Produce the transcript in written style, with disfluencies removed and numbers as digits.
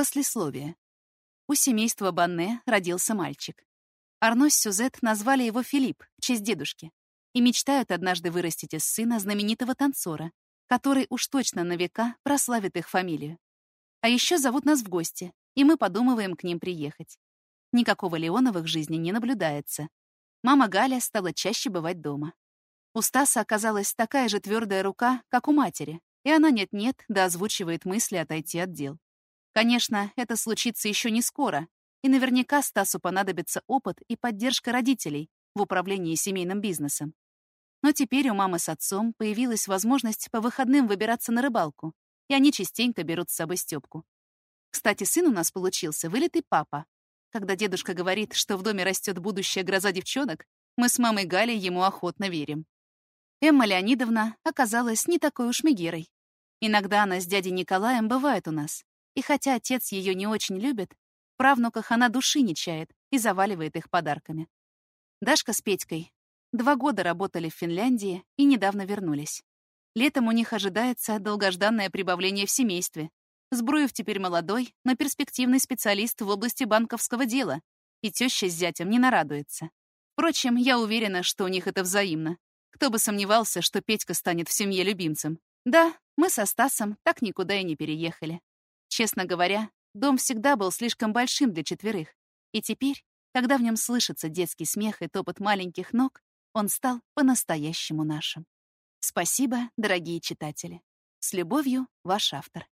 Послесловие. У семейства Банне родился мальчик. Арно с Сюзет назвали его Филипп в честь дедушки и мечтают однажды вырастить из сына знаменитого танцора, который уж точно на века прославит их фамилию. А еще зовут нас в гости, и мы подумываем к ним приехать. Никакого Леона в их жизни не наблюдается. Мама Галя стала чаще бывать дома. У Стаса оказалась такая же твердая рука, как у матери, и она нет-нет, да озвучивает мысли отойти от дел. Конечно, это случится еще не скоро, и наверняка Стасу понадобится опыт и поддержка родителей в управлении семейным бизнесом. Но теперь у мамы с отцом появилась возможность по выходным выбираться на рыбалку, и они частенько берут с собой Стёпку. Кстати, сын у нас получился вылитый папа. Когда дедушка говорит, что в доме растет будущая гроза девчонок, мы с мамой Галей ему охотно верим. Эмма Леонидовна оказалась не такой уж мегерой. Иногда она с дядей Николаем бывает у нас. И хотя отец ее не очень любит, в правнуках она души не чает и заваливает их подарками. Дашка с Петькой 2 года работали в Финляндии и недавно вернулись. Летом у них ожидается долгожданное прибавление в семействе. Збруев теперь молодой, но перспективный специалист в области банковского дела, и теща с зятем не нарадуется. Впрочем, я уверена, что у них это взаимно. Кто бы сомневался, что Петька станет в семье любимцем. Да, мы со Стасом так никуда и не переехали. Честно говоря, дом всегда был слишком большим для 4, и теперь, когда в нем слышится детский смех и топот маленьких ног, он стал по-настоящему нашим. Спасибо, дорогие читатели. С любовью, ваш автор.